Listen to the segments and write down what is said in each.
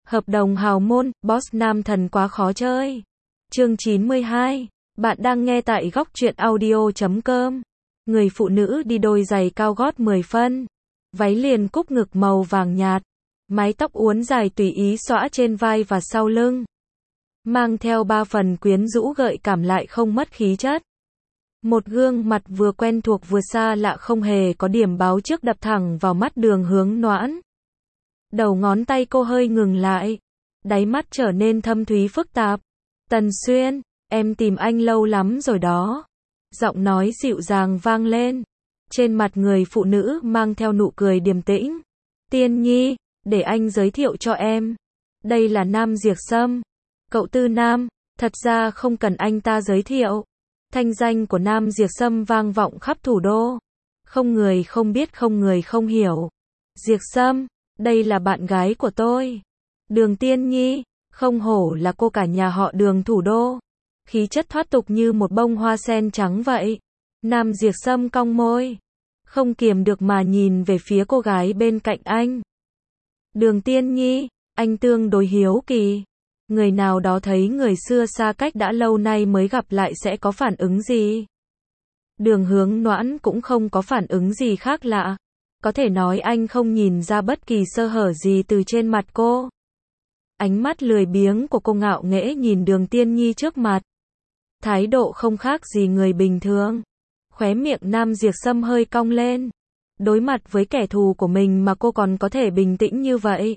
Hợp đồng hào môn, boss nam thần quá khó chơi. Chương 92. Bạn đang nghe tại góc truyện audio.com. Người phụ nữ đi đôi giày cao gót 10 phân. Váy liền cúc ngực màu vàng nhạt. Mái tóc uốn dài tùy ý xõa trên vai và sau lưng. Mang theo 3 phần quyến rũ gợi cảm lại không mất khí chất. Một gương mặt vừa quen thuộc vừa xa lạ không hề có điểm báo trước đập thẳng vào mắt Đường Hướng Noãn. Đầu ngón tay cô hơi ngừng lại. Đáy mắt trở nên thâm thúy phức tạp. Tần Xuyên, em tìm anh lâu lắm rồi đó. Giọng nói dịu dàng vang lên. Trên mặt người phụ nữ mang theo nụ cười điềm tĩnh. Tiên Nhi, để anh giới thiệu cho em. Đây là Nam Diệp Sâm. Cậu Tư Nam, thật ra không cần anh ta giới thiệu. Thanh danh của Nam Diệp Sâm vang vọng khắp thủ đô. Không người không biết, không người không hiểu. Diệp Sâm, đây là bạn gái của tôi. Đường Tiên Nhi, không hổ là cô cả nhà họ Đường thủ đô. Khí chất thoát tục như một bông hoa sen trắng vậy. Nam Diệp Sâm cong môi. Không kiềm được mà nhìn về phía cô gái bên cạnh anh. Đường Tiên Nhi, anh tương đối hiếu kỳ. Người nào đó thấy người xưa xa cách đã lâu nay mới gặp lại sẽ có phản ứng gì? Đường Hướng Noãn cũng không có phản ứng gì khác lạ. Có thể nói anh không nhìn ra bất kỳ sơ hở gì từ trên mặt cô. Ánh mắt lười biếng của cô ngạo nghễ nhìn Đường Tiên Nhi trước mặt. Thái độ không khác gì người bình thường. Khóe miệng Nam Diệp Sâm hơi cong lên. Đối mặt với kẻ thù của mình mà cô còn có thể bình tĩnh như vậy.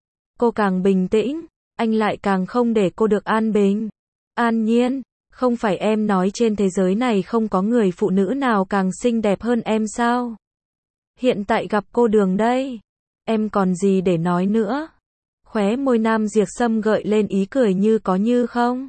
Cô càng bình tĩnh, anh lại càng không để cô được an bình. An Nhiên, không phải em nói trên thế giới này không có người phụ nữ nào càng xinh đẹp hơn em sao? Hiện tại gặp cô Đường đây, em còn gì để nói nữa? Khóe môi Nam Diệp Sâm gợi lên ý cười như có như không.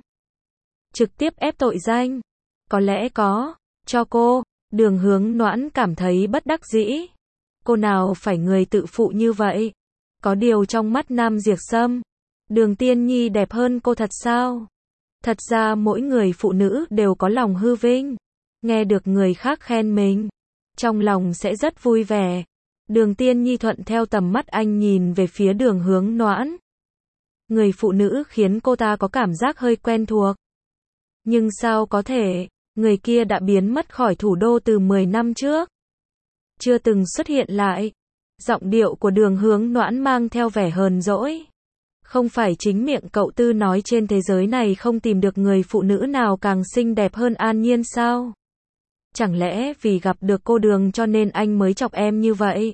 Trực tiếp ép tội danh. Có lẽ có, cho cô. Đường Hướng Noãn cảm thấy bất đắc dĩ. Cô nào phải người tự phụ như vậy? Có điều trong mắt Nam Diệp Sâm, Đường Tiên Nhi đẹp hơn cô thật sao? Thật ra mỗi người phụ nữ đều có lòng hư vinh. Nghe được người khác khen mình, trong lòng sẽ rất vui vẻ. Đường Tiên Nhi thuận theo tầm mắt anh nhìn về phía Đường Hướng Noãn. Người phụ nữ khiến cô ta có cảm giác hơi quen thuộc. Nhưng sao có thể, người kia đã biến mất khỏi thủ đô từ 10 năm trước. Chưa từng xuất hiện lại. Giọng điệu của Đường Hướng Noãn mang theo vẻ hờn dỗi. Không phải chính miệng cậu Tư nói trên thế giới này không tìm được người phụ nữ nào càng xinh đẹp hơn An Nhiên sao? Chẳng lẽ vì gặp được cô Đường cho nên anh mới chọc em như vậy?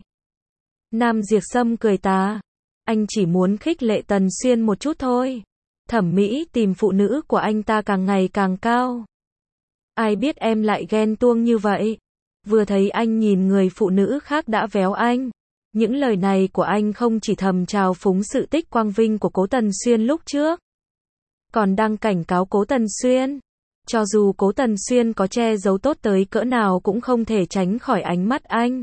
Nam Diệp Sâm cười tà. Anh chỉ muốn khích lệ Tần Xuyên một chút thôi. Thẩm mỹ tìm phụ nữ của anh ta càng ngày càng cao. Ai biết em lại ghen tuông như vậy? Vừa thấy anh nhìn người phụ nữ khác đã véo anh. Những lời này của anh không chỉ thầm trào phúng sự tích quang vinh của Cố Tần Xuyên lúc trước, còn đang cảnh cáo Cố Tần Xuyên. Cho dù Cố Tần Xuyên có che giấu tốt tới cỡ nào cũng không thể tránh khỏi ánh mắt anh.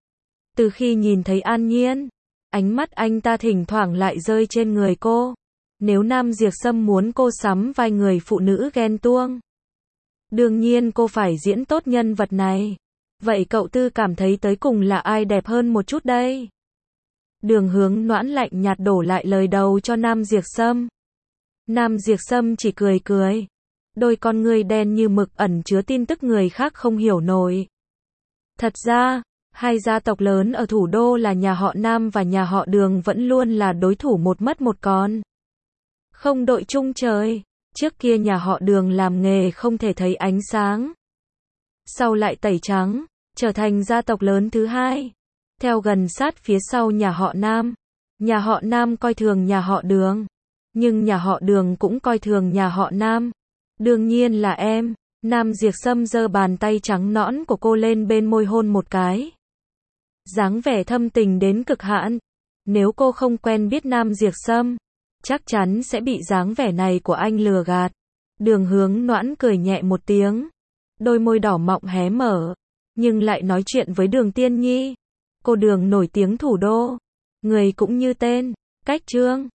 Từ khi nhìn thấy An Nhiên, ánh mắt anh ta thỉnh thoảng lại rơi trên người cô. Nếu Nam Diệp Sâm muốn cô sắm vai người phụ nữ ghen tuông, đương nhiên cô phải diễn tốt nhân vật này. Vậy cậu Tư cảm thấy tới cùng là ai đẹp hơn một chút đây? Đường Hướng Noãn lạnh nhạt đổ lại lời đầu cho Nam Diệp Sâm. Nam Diệp Sâm chỉ cười cười. Đôi con ngươi đen như mực ẩn chứa tin tức người khác không hiểu nổi. Thật ra, hai gia tộc lớn ở thủ đô là nhà họ Nam và nhà họ Đường vẫn luôn là đối thủ một mất một còn. Không đội chung trời. Trước kia nhà họ Đường làm nghề không thể thấy ánh sáng. Sau lại tẩy trắng, trở thành gia tộc lớn thứ hai. Theo gần sát phía sau nhà họ Nam. Nhà họ Nam coi thường nhà họ Đường. Nhưng nhà họ Đường cũng coi thường nhà họ Nam. Đương nhiên là em. Nam Diệp Sâm giơ bàn tay trắng nõn của cô lên bên môi hôn một cái. Dáng vẻ thâm tình đến cực hạn. Nếu cô không quen biết Nam Diệp Sâm, chắc chắn sẽ bị dáng vẻ này của anh lừa gạt. Đường Hướng Noãn cười nhẹ một tiếng. Đôi môi đỏ mọng hé mở. Nhưng lại nói chuyện với Đường Tiên Nhi. Cô Đường nổi tiếng thủ đô. Người cũng như tên, cách trương.